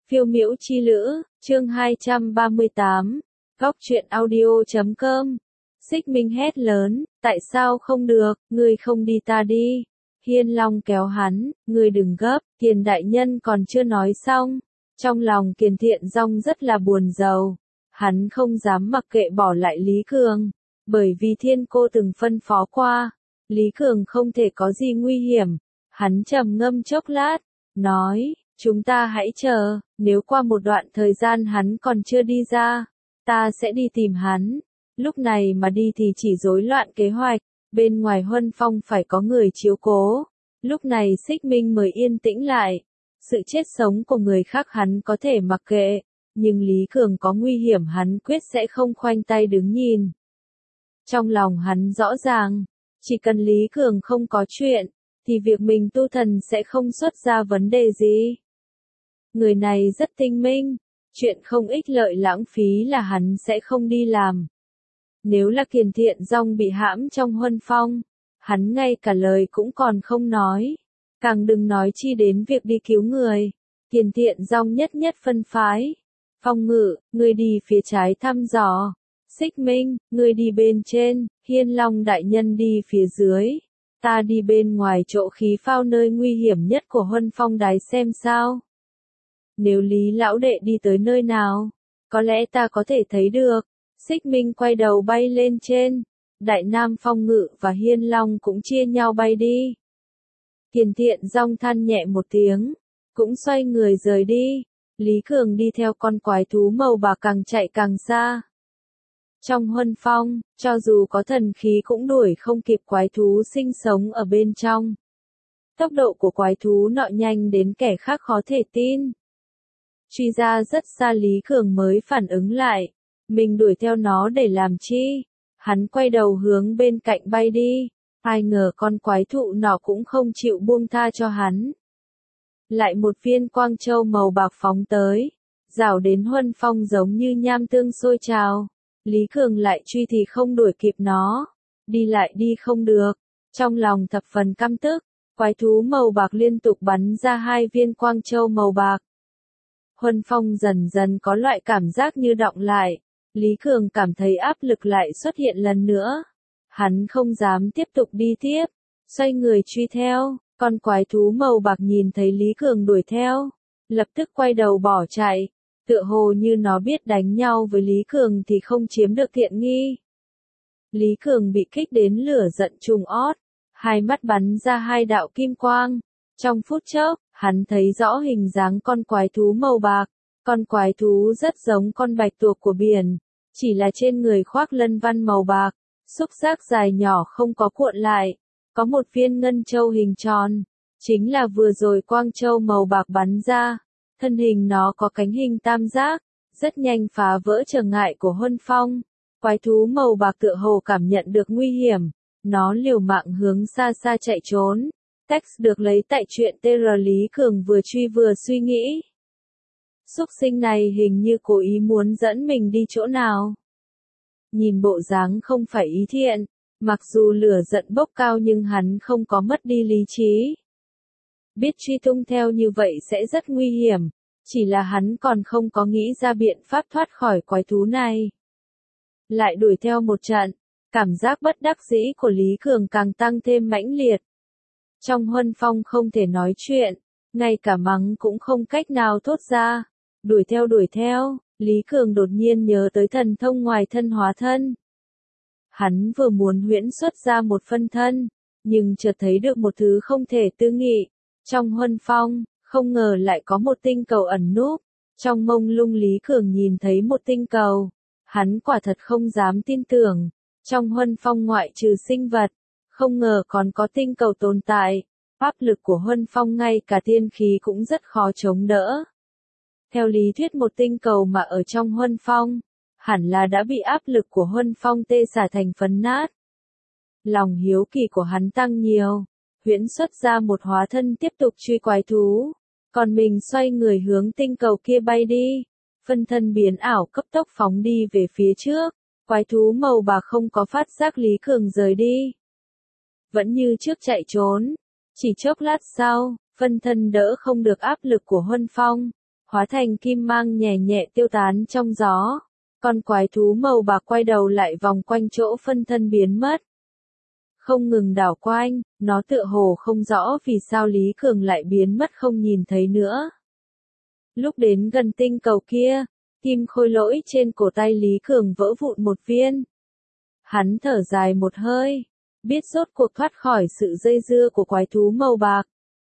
Phiêu miễu chi lữ, chương 238, góc truyện audio.com. Xích Minh hét lớn, tại sao không được, ngươi không đi ta đi. Hiên Long kéo hắn, ngươi đừng gấp, Kiền đại nhân còn chưa nói xong. Trong lòng Kiền Thiện Dong rất là buồn rầu. Hắn không dám mặc kệ bỏ lại Lý Cường, bởi vì Thiên Cô từng phân phó qua, Lý Cường không thể có gì nguy hiểm. Hắn trầm ngâm chốc lát, nói, chúng ta hãy chờ, nếu qua một đoạn thời gian hắn còn chưa đi ra, ta sẽ đi tìm hắn. Lúc này mà đi thì chỉ rối loạn kế hoạch, bên ngoài Huân Phong phải có người chiếu cố. Lúc này Xích Minh mới yên tĩnh lại. Sự chết sống của người khác hắn có thể mặc kệ, nhưng Lý Cường có nguy hiểm hắn quyết sẽ không khoanh tay đứng nhìn. Trong lòng hắn rõ ràng, chỉ cần Lý Cường không có chuyện, thì việc mình tu thần sẽ không xuất ra vấn đề gì. Người này rất tinh minh, chuyện không ích lợi lãng phí là hắn sẽ không đi làm. Nếu là Kiền Thiện Dong bị hãm trong Huân Phong, hắn ngay cả lời cũng còn không nói, càng đừng nói chi đến việc đi cứu người. Kiền Thiện Dong nhất nhất phân phái. Phong Ngự, ngươi đi phía trái thăm dò. Xích Minh, ngươi đi bên trên, Hiên Long đại nhân đi phía dưới. Ta đi bên ngoài chỗ khí phao nơi nguy hiểm nhất của Huân Phong đài xem sao. Nếu Lý lão đệ đi tới nơi nào, có lẽ ta có thể thấy được. Xích Minh quay đầu bay lên trên. Đại Nam Phong Ngự và Hiên Long cũng chia nhau bay đi. Kiền Thiện Dong than nhẹ một tiếng, cũng xoay người rời đi. Lý Cường đi theo con quái thú màu bạc càng chạy càng xa. Trong Huân Phong, cho dù có thần khí cũng đuổi không kịp quái thú sinh sống ở bên trong. Tốc độ của quái thú nọ nhanh đến kẻ khác khó thể tin. Truy ra rất xa Lý Cường mới phản ứng lại. Mình đuổi theo nó để làm chi? Hắn quay đầu hướng bên cạnh bay đi. Ai ngờ con quái thụ nọ cũng không chịu buông tha cho hắn. Lại một viên quang châu màu bạc phóng tới. Rảo đến Huân Phong giống như nham tương sôi trào. Lý Cường lại truy thì không đuổi kịp nó. Đi lại đi không được. Trong lòng thập phần căm tức. Quái thú màu bạc liên tục bắn ra hai viên quang châu màu bạc. Huân Phong dần dần có loại cảm giác như đọng lại. Lý Cường cảm thấy áp lực lại xuất hiện lần nữa. Hắn không dám tiếp tục đi tiếp. Xoay người truy theo. Con quái thú màu bạc nhìn thấy Lý Cường đuổi theo. Lập tức quay đầu bỏ chạy. Tựa hồ như nó biết đánh nhau với Lý Cường thì không chiếm được tiện nghi. Lý Cường bị kích đến lửa giận trùng ót. Hai mắt bắn ra hai đạo kim quang. Trong phút chốc, hắn thấy rõ hình dáng con quái thú màu bạc. Con quái thú rất giống con bạch tuộc của biển. Chỉ là trên người khoác lân văn màu bạc. Xúc giác dài nhỏ không có cuộn lại. Có một viên ngân châu hình tròn. Chính là vừa rồi quang châu màu bạc bắn ra. Thân hình nó có cánh hình tam giác. Rất nhanh phá vỡ trở ngại của Huân Phong. Quái thú màu bạc tựa hồ cảm nhận được nguy hiểm. Nó liều mạng hướng xa xa chạy trốn. Text được lấy tại truyện TR Lý Cường vừa truy vừa suy nghĩ. Súc sinh này hình như cố ý muốn dẫn mình đi chỗ nào. Nhìn bộ dáng không phải ý thiện. Mặc dù lửa giận bốc cao nhưng hắn không có mất đi lý trí. Biết truy tung theo như vậy sẽ rất nguy hiểm. Chỉ là hắn còn không có nghĩ ra biện pháp thoát khỏi quái thú này. Lại đuổi theo một trận. Cảm giác bất đắc dĩ của Lý Cường càng tăng thêm mãnh liệt. Trong Huân Phong không thể nói chuyện. Ngay cả mắng cũng không cách nào thốt ra. Đuổi theo, Lý Cường đột nhiên nhớ tới thần thông ngoài thân hóa thân. Hắn vừa muốn huyễn xuất ra một phân thân, nhưng chợt thấy được một thứ không thể tư nghị. Trong Huân Phong, không ngờ lại có một tinh cầu ẩn núp. Trong mông lung Lý Cường nhìn thấy một tinh cầu. Hắn quả thật không dám tin tưởng. Trong Huân Phong ngoại trừ sinh vật, không ngờ còn có tinh cầu tồn tại. Áp lực của Huân Phong ngay cả tiên khí cũng rất khó chống đỡ. Theo lý thuyết một tinh cầu mà ở trong Huân Phong, hẳn là đã bị áp lực của Huân Phong tê xả thành phấn nát. Lòng hiếu kỳ của hắn tăng nhiều, huyễn xuất ra một hóa thân tiếp tục truy quái thú, còn mình xoay người hướng tinh cầu kia bay đi. Phân thân biến ảo cấp tốc phóng đi về phía trước, quái thú màu bạc không có phát giác Lý Cường rời đi. Vẫn như trước chạy trốn, chỉ chốc lát sau, phân thân đỡ không được áp lực của Huân Phong. hóa thành kim mang nhẹ nhẹ tiêu tán trong gió. Con quái thú màu bạc quay đầu lại vòng quanh chỗ phân thân biến mất. Không ngừng đảo quanh, nó tựa hồ không rõ vì sao Lý Cường lại biến mất không nhìn thấy nữa. Lúc đến gần tinh cầu kia, kim khôi lỗi trên cổ tay Lý Cường vỡ vụn một viên. Hắn thở dài một hơi, biết rốt cuộc thoát khỏi sự dây dưa của quái thú màu bạc.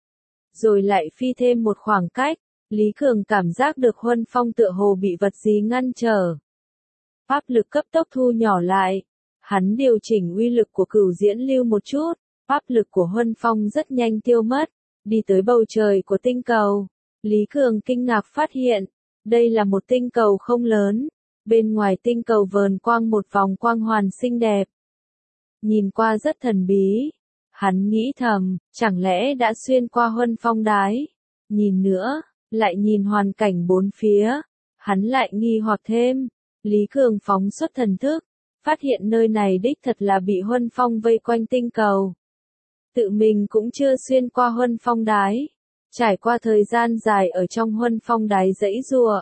Rồi lại phi thêm một khoảng cách, Lý Cường cảm giác được Huân Phong tựa hồ bị vật gì ngăn trở. Pháp lực cấp tốc thu nhỏ lại. Hắn điều chỉnh uy lực của cửu diễn lưu một chút, pháp lực của Huân Phong rất nhanh tiêu mất, đi tới bầu trời của tinh cầu. Lý Cường kinh ngạc phát hiện, đây là một tinh cầu không lớn, bên ngoài tinh cầu vờn quang một vòng quang hoàn xinh đẹp. Nhìn qua rất thần bí, hắn nghĩ thầm, chẳng lẽ đã xuyên qua Huân Phong đái. Nhìn nữa, lại nhìn hoàn cảnh bốn phía, hắn lại nghi hoặc thêm. Lý Cường phóng xuất thần thức, phát hiện nơi này đích thật là bị Huân Phong vây quanh tinh cầu. Tự mình cũng chưa xuyên qua Huân Phong đái, trải qua thời gian dài ở trong Huân Phong đái giãy giụa.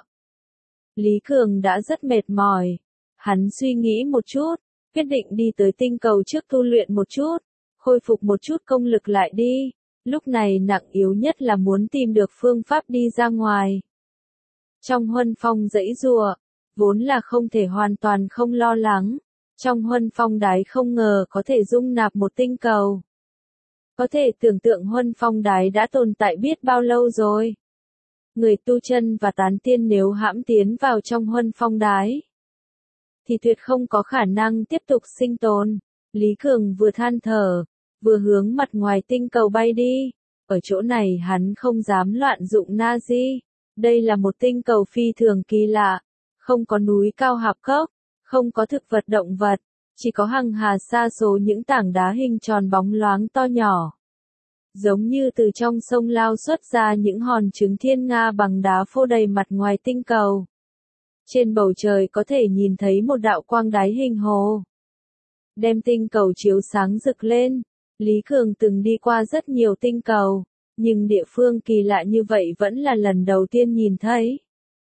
Lý Cường đã rất mệt mỏi, hắn suy nghĩ một chút, quyết định đi tới tinh cầu trước tu luyện một chút, khôi phục một chút công lực lại đi, lúc này nặng yếu nhất là muốn tìm được phương pháp đi ra ngoài. Trong Huân Phong giãy giụa, vốn là không thể hoàn toàn không lo lắng. Trong Huân Phong đái không ngờ có thể dung nạp một tinh cầu. Có thể tưởng tượng Huân Phong đái đã tồn tại biết bao lâu rồi. Người tu chân và tán tiên nếu hãm tiến vào trong Huân Phong đái, thì tuyệt không có khả năng tiếp tục sinh tồn. Lý Cường vừa than thở, vừa hướng mặt ngoài tinh cầu bay đi. Ở chỗ này hắn không dám loạn dụng Nazi. Đây là một tinh cầu phi thường kỳ lạ. Không có núi cao hạp cốc, không có thực vật động vật, chỉ có hằng hà sa số những tảng đá hình tròn bóng loáng to nhỏ. Giống như từ trong sông lao xuất ra những hòn trứng thiên nga bằng đá phô đầy mặt ngoài tinh cầu. Trên bầu trời có thể nhìn thấy một đạo quang đáy hình hồ. Đem tinh cầu chiếu sáng rực lên. Lý Cường từng đi qua rất nhiều tinh cầu, nhưng địa phương kỳ lạ như vậy vẫn là lần đầu tiên nhìn thấy.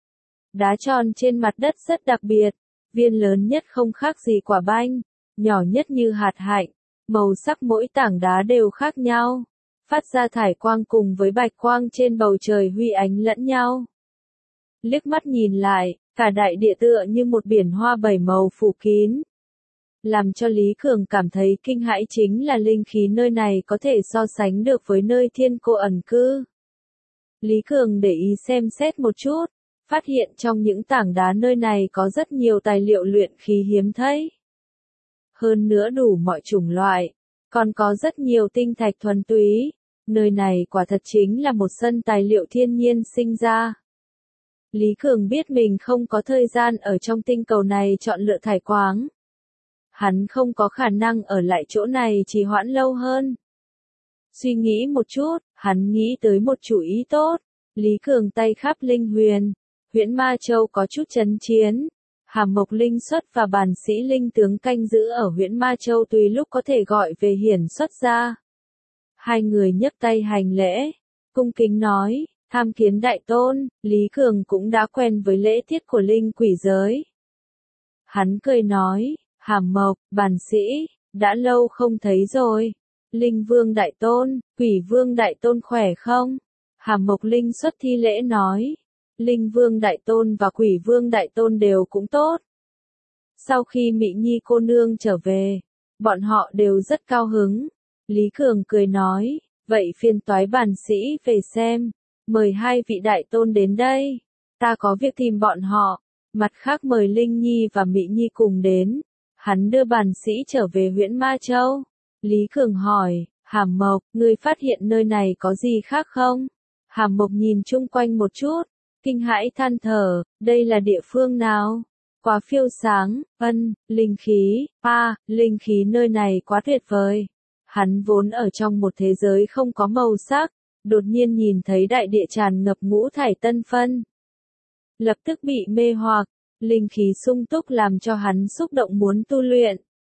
Đá tròn trên mặt đất rất đặc biệt, viên lớn nhất không khác gì quả banh, nhỏ nhất như hạt hạnh, màu sắc mỗi tảng đá đều khác nhau, phát ra thải quang cùng với bạch quang trên bầu trời huy ánh lẫn nhau. Liếc mắt nhìn lại, cả đại địa tựa như một biển hoa bảy màu phủ kín. Làm cho Lý Cường cảm thấy kinh hãi chính là linh khí nơi này có thể so sánh được với nơi thiên cô ẩn cư. Lý Cường để ý xem xét một chút. Phát hiện trong những tảng đá nơi này có rất nhiều tài liệu luyện khí hiếm thấy. Hơn nữa đủ mọi chủng loại, còn có rất nhiều tinh thạch thuần túy. Nơi này quả thật chính là một sân tài liệu thiên nhiên sinh ra. Lý Cường biết mình không có thời gian ở trong tinh cầu này chọn lựa thải quáng. Hắn không có khả năng ở lại chỗ này trì hoãn lâu hơn. Suy nghĩ một chút, hắn nghĩ tới một chủ ý tốt. Lý Cường tay khắp linh huyền. Huyễn Ma Châu có chút chấn chiến. Hàm Mộc Linh xuất và bản sĩ linh tướng canh giữ ở Huyễn Ma Châu tùy lúc có thể gọi về hiển xuất ra. Hai người nhấc tay hành lễ, cung kính nói, tham kiến đại tôn. Lý Cường cũng đã quen với lễ tiết của linh quỷ giới. Hắn cười nói, Hàm Mộc, bản sĩ, đã lâu không thấy rồi. Linh Vương đại tôn, Quỷ Vương đại tôn khỏe không? Hàm Mộc Linh xuất thi lễ nói. Linh Vương đại tôn và Quỷ Vương đại tôn đều cũng tốt. Sau khi Mị Nhi cô nương trở về, bọn họ đều rất cao hứng. Lý Cường cười nói, vậy phiền toái bản sĩ về xem, mời hai vị đại tôn đến đây, ta có việc tìm bọn họ, mặt khác mời Linh Nhi và Mị Nhi cùng đến. Hắn đưa bản sĩ trở về Huyễn Ma Châu. Lý Cường hỏi, Hàm Mộc, ngươi phát hiện nơi này có gì khác không? Hàm Mộc nhìn chung quanh một chút, kinh hãi than thở, đây là địa phương nào? Quá phiêu sáng, linh khí, linh khí nơi này quá tuyệt vời. Hắn vốn ở trong một thế giới không có màu sắc, đột nhiên nhìn thấy đại địa tràn ngập ngũ thải tân phân. Lập tức bị mê hoặc, linh khí sung túc làm cho hắn xúc động muốn tu luyện.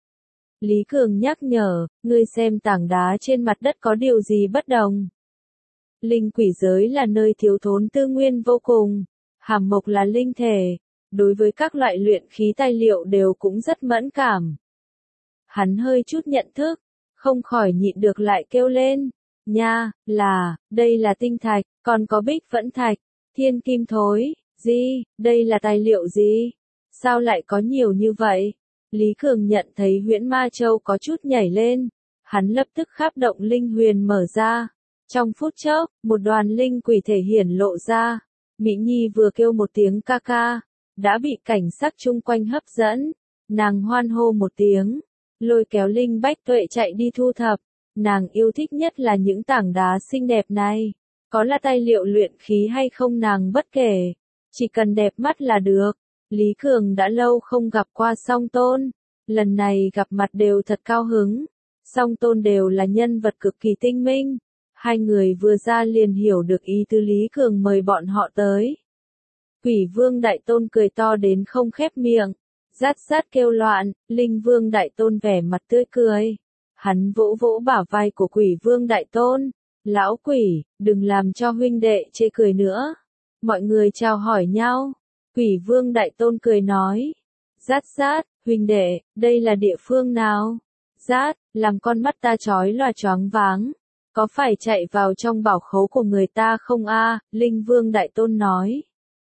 Lý Cường nhắc nhở, ngươi xem tảng đá trên mặt đất có điều gì bất đồng. Linh quỷ giới là nơi thiếu thốn tư nguyên vô cùng, Hàm Mộc là linh thể, đối với các loại luyện khí tài liệu đều cũng rất mẫn cảm. Hắn hơi chút nhận thức, không khỏi nhịn được lại kêu lên, nha, đây là tinh thạch, còn có bích vẫn thạch, thiên kim thối, đây là tài liệu gì? Sao lại có nhiều như vậy? Lý Cường nhận thấy huyễn ma châu có chút nhảy lên, hắn lập tức kháp động linh huyền mở ra. Trong phút chốc, một đoàn linh quỷ thể hiển lộ ra, Mỹ Nhi vừa kêu một tiếng ca ca, đã bị cảnh sắc chung quanh hấp dẫn, nàng hoan hô một tiếng, lôi kéo linh bách tuệ chạy đi thu thập, nàng yêu thích nhất là những tảng đá xinh đẹp này, có là tài liệu luyện khí hay không nàng bất kể, chỉ cần đẹp mắt là được. Lý Cường đã lâu không gặp qua Song Tôn, lần này gặp mặt đều thật cao hứng, Song Tôn đều là nhân vật cực kỳ tinh minh, hai người vừa ra liền hiểu được ý tứ Lý Cường mời bọn họ tới. Quỷ Vương Đại Tôn cười to đến không khép miệng, rát rát kêu loạn, Linh Vương Đại Tôn vẻ mặt tươi cười. Hắn vỗ vỗ bả vai của Quỷ Vương Đại Tôn, lão quỷ, đừng làm cho huynh đệ chê cười nữa. Mọi người chào hỏi nhau, Quỷ Vương Đại Tôn cười nói, rát rát, huynh đệ, đây là địa phương nào? Rát, làm con mắt ta chói lòa choáng váng. Có phải chạy vào trong bảo khố của người ta không a? Linh Vương Đại Tôn nói.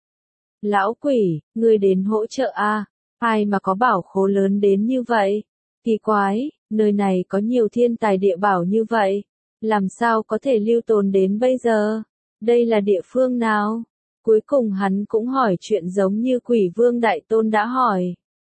Lão quỷ, ngươi đến hỗ trợ a? Ai mà có bảo khố lớn đến như vậy? Kỳ quái, nơi này có nhiều thiên tài địa bảo như vậy, làm sao có thể lưu tồn đến bây giờ? Đây là địa phương nào? Cuối cùng hắn cũng hỏi chuyện giống như Quỷ Vương Đại Tôn đã hỏi.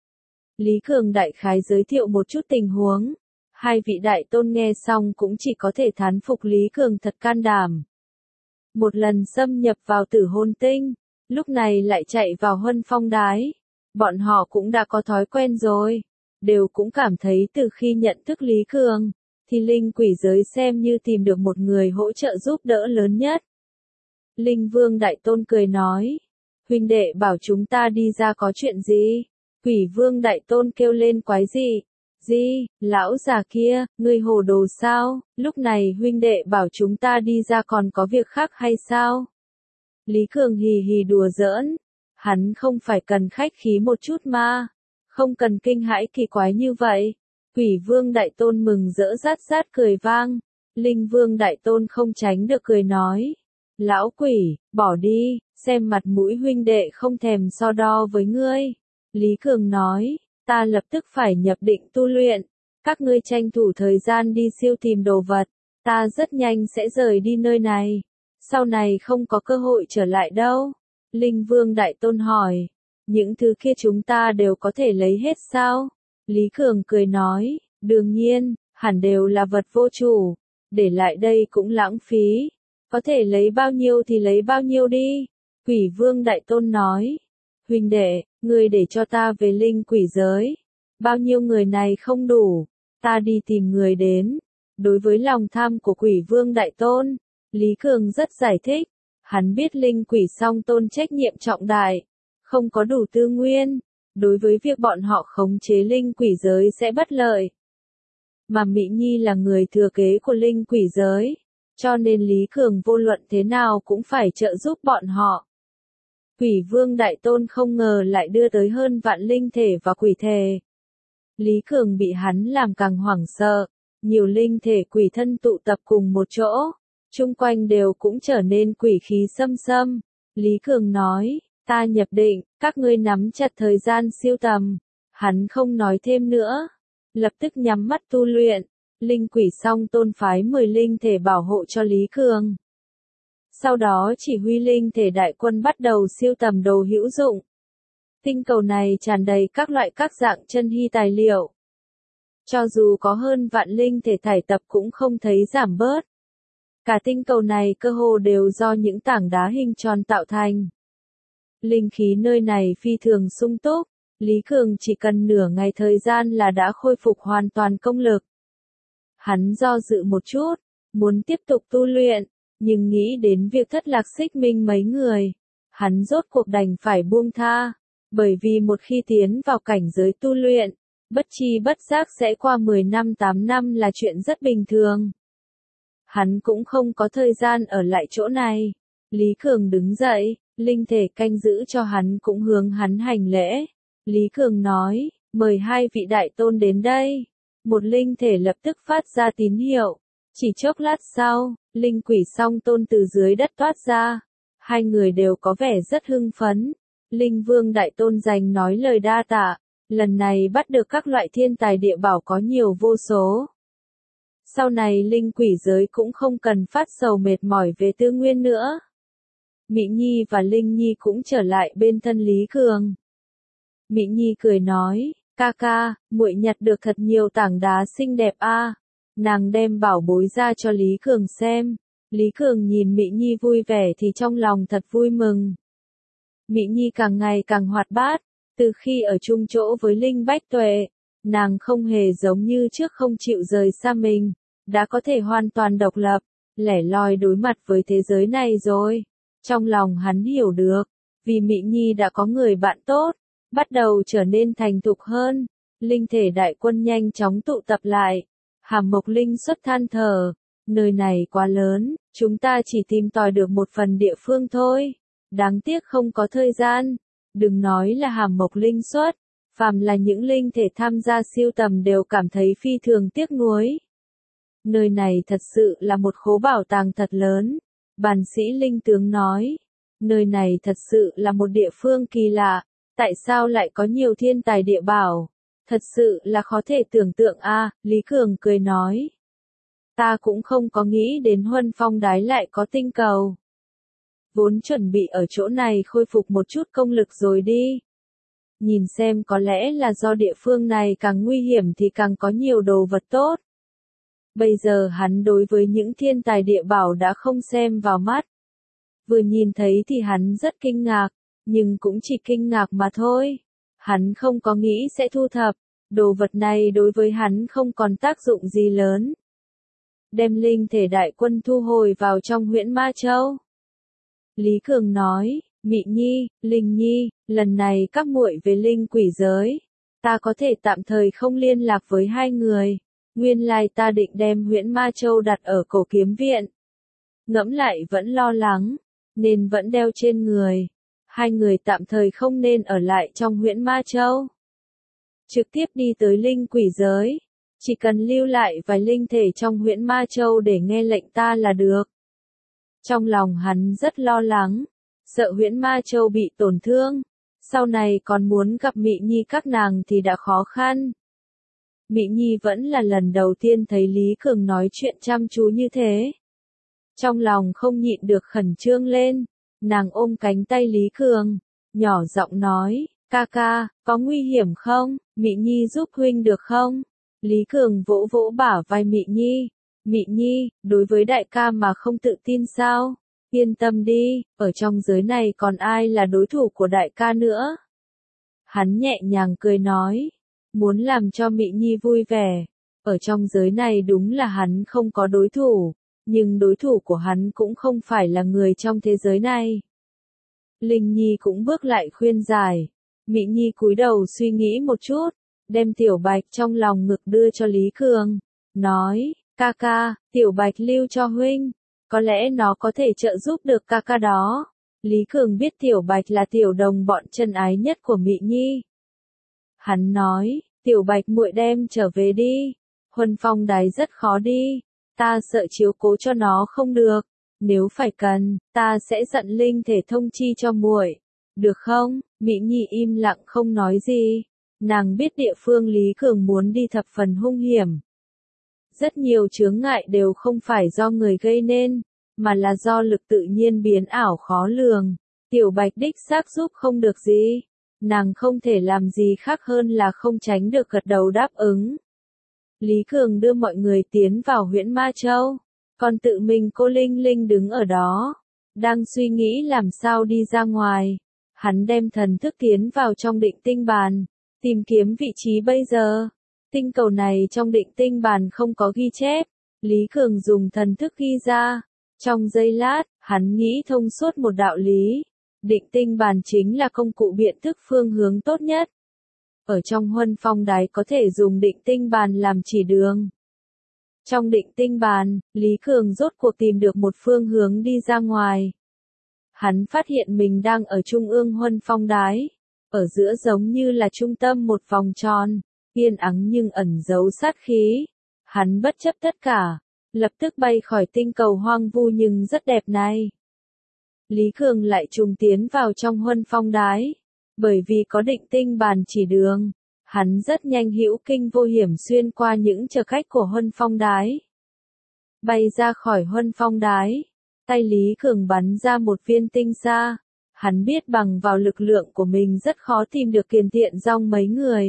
Lý Cường đại khái giới thiệu một chút tình huống. Hai vị đại tôn nghe xong cũng chỉ có thể thán phục Lý Cường thật can đảm. Một lần xâm nhập vào Tử Hồn Tinh, lúc này lại chạy vào Huân Phong Đái. Bọn họ cũng đã có thói quen rồi, đều cũng cảm thấy từ khi nhận thức Lý Cường, thì linh quỷ giới xem như tìm được một người hỗ trợ giúp đỡ lớn nhất. Linh Vương Đại Tôn cười nói, huynh đệ bảo chúng ta đi ra có chuyện gì? Quỷ Vương Đại Tôn kêu lên quái dị. Lão già kia, ngươi hồ đồ sao, lúc này huynh đệ bảo chúng ta đi ra còn có việc khác hay sao? Lý Cường hì hì đùa giỡn, hắn không phải cần khách khí một chút mà, không cần kinh hãi kỳ quái như vậy. Quỷ Vương Đại Tôn mừng rỡ rát rát cười vang, Linh Vương Đại Tôn không tránh được cười nói, lão quỷ, bỏ đi, xem mặt mũi huynh đệ không thèm so đo với ngươi. Lý Cường nói, ta lập tức phải nhập định tu luyện, các ngươi tranh thủ thời gian đi siêu tìm đồ vật, ta rất nhanh sẽ rời đi nơi này, sau này không có cơ hội trở lại đâu. Linh Vương Đại Tôn hỏi, những thứ kia chúng ta đều có thể lấy hết sao? Lý Cường cười nói, đương nhiên, hẳn đều là vật vô chủ, để lại đây cũng lãng phí, có thể lấy bao nhiêu thì lấy bao nhiêu đi. Quỷ Vương Đại Tôn nói, huynh đệ, ngươi để cho ta về linh quỷ giới, bao nhiêu người này không đủ, ta đi tìm người đến. Đối với lòng tham của Quỷ Vương Đại Tôn, Lý Cường rất giải thích, hắn biết linh quỷ Song Tôn trách nhiệm trọng đại, không có đủ tư nguyên, đối với việc bọn họ khống chế linh quỷ giới sẽ bất lợi. Mà Mỹ Nhi là người thừa kế của linh quỷ giới, cho nên Lý Cường vô luận thế nào cũng phải trợ giúp bọn họ. Quỷ Vương Đại Tôn không ngờ lại đưa tới hơn vạn linh thể và quỷ thể. Lý Cường bị hắn làm càng hoảng sợ, nhiều linh thể quỷ thân tụ tập cùng một chỗ, chung quanh đều cũng trở nên quỷ khí xâm xâm. Lý Cường nói, ta nhập định, các ngươi nắm chặt thời gian siêu tầm. Hắn không nói thêm nữa, lập tức nhắm mắt tu luyện. Linh quỷ Song Tôn phái 10 linh thể bảo hộ cho Lý Cường. Sau đó chỉ huy linh thể đại quân bắt đầu siêu tầm đồ hữu dụng. Tinh cầu này tràn đầy các loại các dạng chân hy tài liệu. Cho dù có hơn vạn linh thể thải tập cũng không thấy giảm bớt. Cả tinh cầu này cơ hồ đều do những tảng đá hình tròn tạo thành. Linh khí nơi này phi thường sung túc, Lý Cường chỉ cần nửa ngày thời gian là đã khôi phục hoàn toàn công lực. Hắn do dự một chút, muốn tiếp tục tu luyện, nhưng nghĩ đến việc thất lạc Xích Minh mấy người, hắn rốt cuộc đành phải buông tha, bởi vì một khi tiến vào cảnh giới tu luyện, bất chi bất giác sẽ qua 10 năm 8 năm là chuyện rất bình thường. Hắn cũng không có thời gian ở lại chỗ này. Lý Cường đứng dậy, linh thể canh giữ cho hắn cũng hướng hắn hành lễ. Lý Cường nói, mời hai vị đại tôn đến đây. Một linh thể lập tức phát ra tín hiệu. Chỉ chốc lát sau, linh quỷ song tôn từ dưới đất toát ra. Hai người đều có vẻ rất hưng phấn. Linh vương đại tôn dành nói lời đa tạ. Lần này bắt được các loại thiên tài địa bảo có nhiều vô số. Sau này linh quỷ giới cũng không cần phát sầu mệt mỏi về tư nguyên nữa. Mị Nhi và Linh Nhi cũng trở lại bên thân Lý Cường. Mị Nhi cười nói, ca ca, muội nhặt được thật nhiều tảng đá xinh đẹp a. Nàng đem bảo bối ra cho Lý Cường xem. Lý Cường nhìn Mị Nhi vui vẻ thì trong lòng thật vui mừng. Mị Nhi càng ngày càng hoạt bát, từ khi ở chung chỗ với Linh Bách Tuệ, nàng không hề giống như trước không chịu rời xa mình, đã có thể hoàn toàn độc lập, lẻ loi đối mặt với thế giới này rồi. Trong lòng hắn hiểu được, vì Mị Nhi đã có người bạn tốt, bắt đầu trở nên thành thục hơn. Linh thể đại quân nhanh chóng tụ tập lại. Hàm Mộc Linh xuất than thở, nơi này quá lớn, chúng ta chỉ tìm tòi được một phần địa phương thôi. Đáng tiếc không có thời gian. Đừng nói là Hàm Mộc Linh xuất, phàm là những linh thể tham gia siêu tầm đều cảm thấy phi thường tiếc nuối. Nơi này thật sự là một khố bảo tàng thật lớn. Bàn sĩ linh tướng nói, nơi này thật sự là một địa phương kỳ lạ, tại sao lại có nhiều thiên tài địa bảo? Thật sự là khó thể tưởng tượng a. Lý Cường cười nói. Ta cũng không có nghĩ đến Huân Phong Đái lại có tinh cầu. Vốn chuẩn bị ở chỗ này khôi phục một chút công lực rồi đi. Nhìn xem có lẽ là do địa phương này càng nguy hiểm thì càng có nhiều đồ vật tốt. Bây giờ hắn đối với những thiên tài địa bảo đã không xem vào mắt. Vừa nhìn thấy thì hắn rất kinh ngạc, nhưng cũng chỉ kinh ngạc mà thôi. Hắn không có nghĩ sẽ thu thập, đồ vật này đối với hắn không còn tác dụng gì lớn. Đem linh thể đại quân thu hồi vào trong huyễn Ma Châu. Lý Cường nói, Mị Nhi, Linh Nhi, lần này các muội về linh quỷ giới. Ta có thể tạm thời không liên lạc với hai người. Nguyên lai ta định đem huyễn Ma Châu đặt ở cổ kiếm viện. Ngẫm lại vẫn lo lắng, nên vẫn đeo trên người. Hai người tạm thời không nên ở lại trong huyễn Ma Châu. Trực tiếp đi tới linh quỷ giới. Chỉ cần lưu lại vài linh thể trong huyễn Ma Châu để nghe lệnh ta là được. Trong lòng hắn rất lo lắng, sợ huyễn Ma Châu bị tổn thương. Sau này còn muốn gặp Mị Nhi các nàng thì đã khó khăn. Mị Nhi vẫn là lần đầu tiên thấy Lý Cường nói chuyện chăm chú như thế. Trong lòng không nhịn được khẩn trương lên, nàng ôm cánh tay Lý Cường, nhỏ giọng nói, ca ca, có nguy hiểm không? Mị Nhi giúp huynh được không? Lý Cường vỗ vỗ bả vai Mị Nhi. Mị Nhi, đối với đại ca mà không tự tin sao? Yên tâm đi, ở trong giới này còn ai là đối thủ của đại ca nữa? Hắn nhẹ nhàng cười nói, muốn làm cho Mị Nhi vui vẻ. Ở trong giới này đúng là hắn không có đối thủ, nhưng đối thủ của hắn cũng không phải là người trong thế giới này. Linh Nhi cũng bước lại khuyên giải. Mị Nhi cúi đầu suy nghĩ một chút, đem Tiểu Bạch trong lòng ngực đưa cho Lý Cường, nói, ca ca, Tiểu Bạch lưu cho huynh, có lẽ nó có thể trợ giúp được ca ca đó. Lý Cường biết Tiểu Bạch là tiểu đồng bọn chân ái nhất của Mị Nhi. Hắn nói, Tiểu Bạch muội đem trở về đi, Huân Phong Đái rất khó đi, ta sợ chiếu cố cho nó không được, nếu phải cần, ta sẽ dặn linh thể thông chi cho muội, được không? Mị Nhi im lặng không nói gì, nàng biết địa phương Lý Cường muốn đi thập phần hung hiểm. Rất nhiều chướng ngại đều không phải do người gây nên, mà là do lực tự nhiên biến ảo khó lường. Tiểu Bạch đích xác giúp không được gì, nàng không thể làm gì khác hơn là không tránh được gật đầu đáp ứng. Lý Cường đưa mọi người tiến vào huyễn Ma Châu, còn tự mình cô Linh Linh đứng ở đó, đang suy nghĩ làm sao đi ra ngoài. Hắn đem thần thức tiến vào trong định tinh bàn, tìm kiếm vị trí bây giờ. Tinh cầu này trong định tinh bàn không có ghi chép, Lý Cường dùng thần thức ghi ra. Trong giây lát, hắn nghĩ thông suốt một đạo lý. Định tinh bàn chính là công cụ biện thức phương hướng tốt nhất. Ở trong Huân Phong Đái có thể dùng định tinh bàn làm chỉ đường. Trong định tinh bàn, Lý Cường rốt cuộc tìm được một phương hướng đi ra ngoài. Hắn phát hiện mình đang ở trung ương Huân Phong đái, ở giữa giống như là trung tâm một vòng tròn, yên ắng nhưng ẩn giấu sát khí. Hắn bất chấp tất cả, lập tức bay khỏi tinh cầu hoang vu nhưng rất đẹp này. Lý Cường lại trùng tiến vào trong Huân Phong đái, bởi vì có định tinh bàn chỉ đường, hắn rất nhanh hữu kinh vô hiểm xuyên qua những trở cách của Huân Phong đái. Bay ra khỏi Huân Phong đái, tay Lý Cường bắn ra một viên tinh xa. Hắn biết bằng vào lực lượng của mình rất khó tìm được Kiền Thiện Dong mấy người.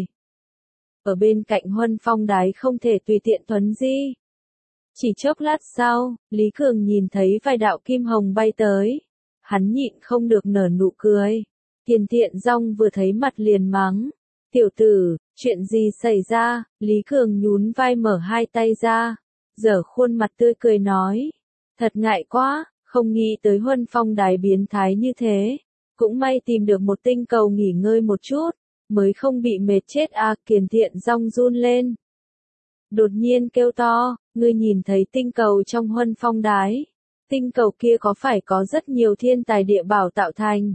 Ở bên cạnh Huân Phong đái không thể tùy tiện thuấn di. Chỉ chốc lát sau, Lý Cường nhìn thấy vài đạo kim hồng bay tới. Hắn nhịn không được nở nụ cười. Kiền Thiện Dong vừa thấy mặt liền mắng. Tiểu tử, chuyện gì xảy ra? Lý Cường nhún vai mở hai tay ra, giở khuôn mặt tươi cười nói. Thật ngại quá, không nghĩ tới Huân Phong đái biến thái như thế. Cũng may tìm được một tinh cầu nghỉ ngơi một chút, mới không bị mệt chết à. Kiền Thiện Dong run lên. Đột nhiên kêu to, ngươi nhìn thấy tinh cầu trong Huân Phong đái. Tinh cầu kia có phải có rất nhiều thiên tài địa bảo tạo thành?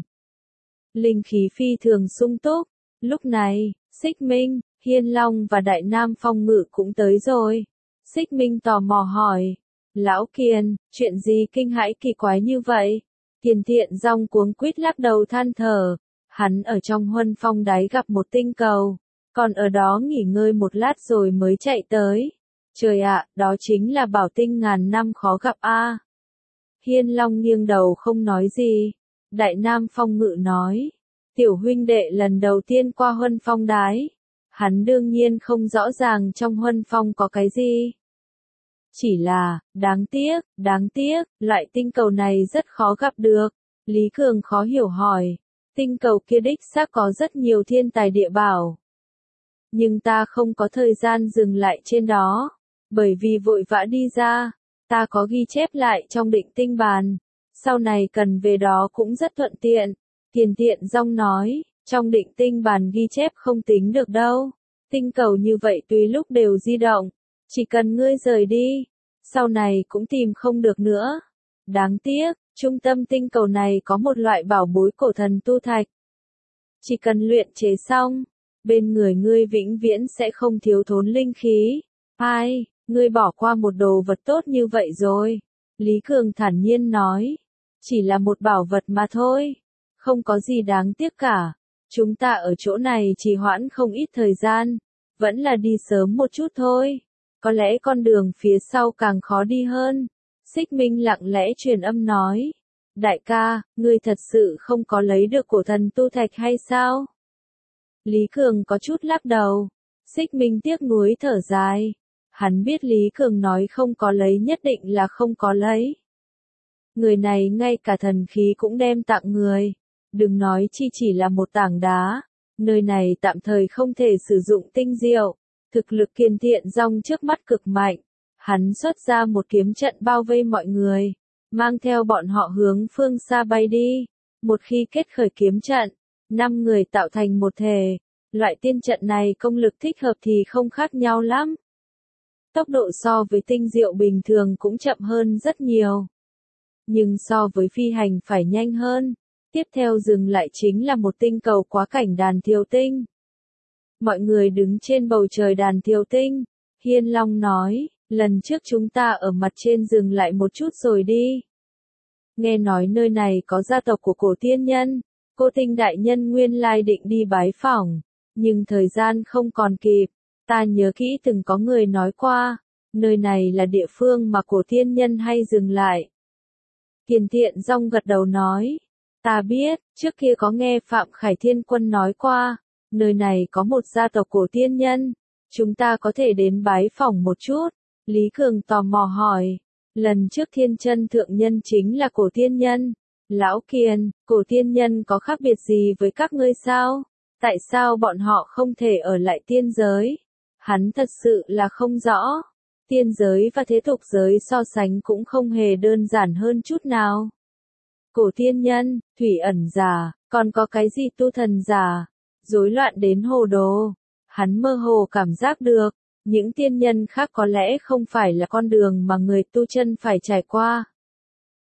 Linh khí phi thường sung túc. Lúc này, Xích Minh, Hiên Long và Đại Nam Phong Ngự cũng tới rồi. Xích Minh tò mò hỏi. Lão Kiền, chuyện gì kinh hãi kỳ quái như vậy? Kiền Thiện Dong cuống quýt lắc đầu than thở. Hắn ở trong Huân Phong đáy gặp một tinh cầu, còn ở đó nghỉ ngơi một lát rồi mới chạy tới. Trời ạ, đó chính là bảo tinh ngàn năm khó gặp a. Hiên Long nghiêng đầu không nói gì. Đại Nam Phong Ngự nói. Tiểu huynh đệ lần đầu tiên qua Huân Phong đái. Hắn đương nhiên không rõ ràng trong Huân Phong có cái gì. Chỉ là, đáng tiếc, loại tinh cầu này rất khó gặp được. Lý Cường khó hiểu hỏi. Tinh cầu kia đích xác có rất nhiều thiên tài địa bảo. Nhưng ta không có thời gian dừng lại trên đó. Bởi vì vội vã đi ra, ta có ghi chép lại trong định tinh bàn. Sau này cần về đó cũng rất thuận tiện. Kiền Thiện Dong nói, trong định tinh bàn ghi chép không tính được đâu. Tinh cầu như vậy tùy lúc đều di động. Chỉ cần ngươi rời đi, sau này cũng tìm không được nữa. Đáng tiếc, trung tâm tinh cầu này có một loại bảo bối cổ thần tu thạch. Chỉ cần luyện chế xong, bên người ngươi vĩnh viễn sẽ không thiếu thốn linh khí. Ai, ngươi bỏ qua một đồ vật tốt như vậy rồi. Lý Cường thản nhiên nói, chỉ là một bảo vật mà thôi. Không có gì đáng tiếc cả. Chúng ta ở chỗ này trì hoãn không ít thời gian. Vẫn là đi sớm một chút thôi. Có lẽ con đường phía sau càng khó đi hơn. Xích Minh lặng lẽ truyền âm nói. Đại ca, ngươi thật sự không có lấy được cổ thần tu thạch hay sao? Lý Cường có chút lắc đầu. Xích Minh tiếc nuối thở dài. Hắn biết Lý Cường nói không có lấy nhất định là không có lấy. Người này ngay cả thần khí cũng đem tặng người. Đừng nói chi chỉ là một tảng đá. Nơi này tạm thời không thể sử dụng tinh diệu. Thực lực Kiền Thiện Dong trước mắt cực mạnh. Hắn xuất ra một kiếm trận bao vây mọi người. Mang theo bọn họ hướng phương xa bay đi. Một khi kết khởi kiếm trận, 5 người tạo thành một thể. Loại tiên trận này công lực thích hợp thì không khác nhau lắm. Tốc độ so với tinh diệu bình thường cũng chậm hơn rất nhiều. Nhưng so với phi hành phải nhanh hơn. Tiếp theo dừng lại chính là một tinh cầu quá cảnh đàn thiêu tinh. Mọi người đứng trên bầu trời đàn thiêu tinh. Hiên Long nói, lần trước chúng ta ở mặt trên dừng lại một chút rồi đi. Nghe nói nơi này có gia tộc của cổ tiên nhân. Cô Tinh đại nhân nguyên lai định đi bái phỏng. Nhưng thời gian không còn kịp. Ta nhớ kỹ từng có người nói qua. Nơi này là địa phương mà cổ tiên nhân hay dừng lại. Kiền Thiện Dong gật đầu nói. Ta biết, trước kia có nghe Phạm Khải Thiên Quân nói qua. Nơi này có một gia tộc cổ tiên nhân. Chúng ta có thể đến bái phỏng một chút. Lý Cường tò mò hỏi. Lần trước Thiên Chân Thượng Nhân chính là cổ tiên nhân. Lão Kiền, cổ tiên nhân có khác biệt gì với các ngươi sao? Tại sao bọn họ không thể ở lại tiên giới? Hắn thật sự là không rõ. Tiên giới và thế tục giới so sánh cũng không hề đơn giản hơn chút nào. Cổ tiên nhân, thủy ẩn giả, còn có cái gì tu thần giả? Rối loạn đến hồ đồ. Hắn mơ hồ cảm giác được. Những tiên nhân khác có lẽ không phải là con đường mà người tu chân phải trải qua.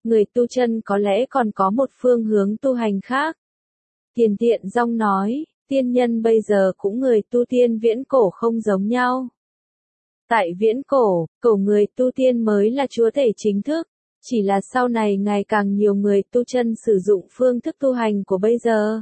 người tu chân có lẽ còn có một phương hướng tu hành khác. Tiền Thiện Dong nói, tiên nhân bây giờ cũng người tu tiên viễn cổ không giống nhau. Tại viễn cổ, người tu tiên mới là chúa tể chính thức, chỉ là sau này ngày càng nhiều người tu chân sử dụng phương thức tu hành của bây giờ.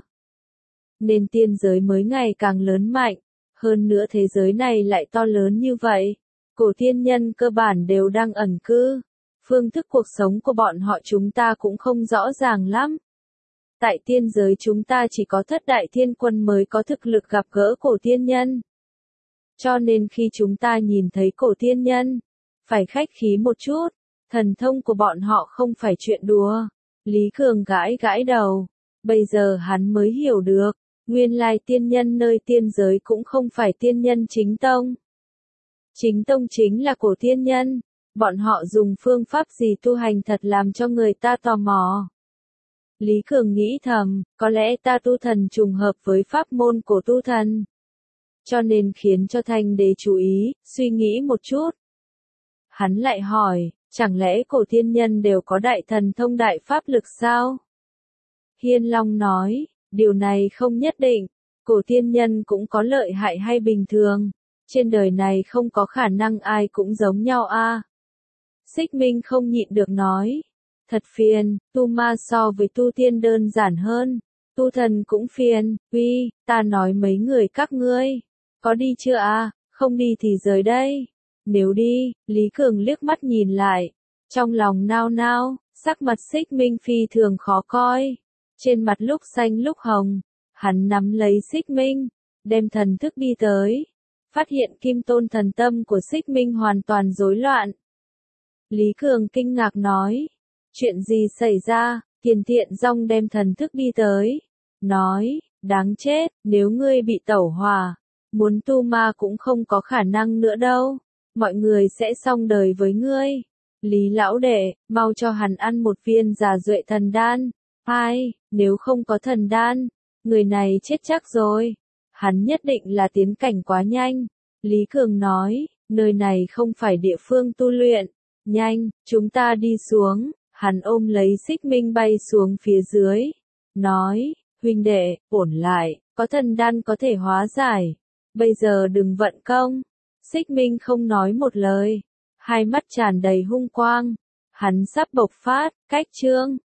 Nên tiên giới mới ngày càng lớn mạnh, hơn nữa thế giới này lại to lớn như vậy. Cổ tiên nhân cơ bản đều đang ẩn cư, phương thức cuộc sống của bọn họ chúng ta cũng không rõ ràng lắm. Tại tiên giới chúng ta chỉ có Thất Đại Thiên Quân mới có thực lực gặp gỡ cổ tiên nhân. Cho nên khi chúng ta nhìn thấy cổ tiên nhân, phải khách khí một chút, thần thông của bọn họ không phải chuyện đùa. Lý Cường gãi gãi đầu, bây giờ hắn mới hiểu được, nguyên lai tiên nhân nơi tiên giới cũng không phải tiên nhân chính tông. Chính tông chính là cổ tiên nhân, bọn họ dùng phương pháp gì tu hành thật làm cho người ta tò mò. Lý Cường nghĩ thầm, có lẽ ta tu thần trùng hợp với pháp môn của tu thần. Cho nên khiến cho Thanh Đế chú ý, suy nghĩ một chút. Hắn lại hỏi, chẳng lẽ cổ tiên nhân đều có đại thần thông đại pháp lực sao? Hiên Long nói, điều này không nhất định, cổ tiên nhân cũng có lợi hại hay bình thường. Trên đời này không có khả năng ai cũng giống nhau a. Xích Minh không nhịn được nói. Thật phiền, tu ma so với tu tiên đơn giản hơn. Tu thần cũng phiền, uy, ta nói mấy người các ngươi. Có đi chưa à, không đi thì rời đây. Nếu đi, Lý Cường liếc mắt nhìn lại. Trong lòng nao nao, sắc mặt Xích Minh phi thường khó coi. Trên mặt lúc xanh lúc hồng, hắn nắm lấy Xích Minh, đem thần thức đi tới. Phát hiện kim tôn thần tâm của Xích Minh hoàn toàn rối loạn. Lý Cường kinh ngạc nói, chuyện gì xảy ra? Tiền Thiện Dong đem thần thức đi tới, nói, đáng chết, nếu ngươi bị tẩu hỏa, muốn tu ma cũng không có khả năng nữa đâu, mọi người sẽ xong đời với ngươi. Lý lão đệ, mau cho hắn ăn một viên già duệ thần đan. Ai, nếu không có thần đan, người này chết chắc rồi. Hắn nhất định là tiến cảnh quá nhanh. Lý Cường nói, nơi này không phải địa phương tu luyện. Nhanh, chúng ta đi xuống. Hắn ôm lấy Xích Minh bay xuống phía dưới. Nói, huynh đệ, ổn lại, có thần đan có thể hóa giải. Bây giờ đừng vận công. Xích Minh không nói một lời. Hai mắt tràn đầy hung quang. Hắn sắp bộc phát, cách chương.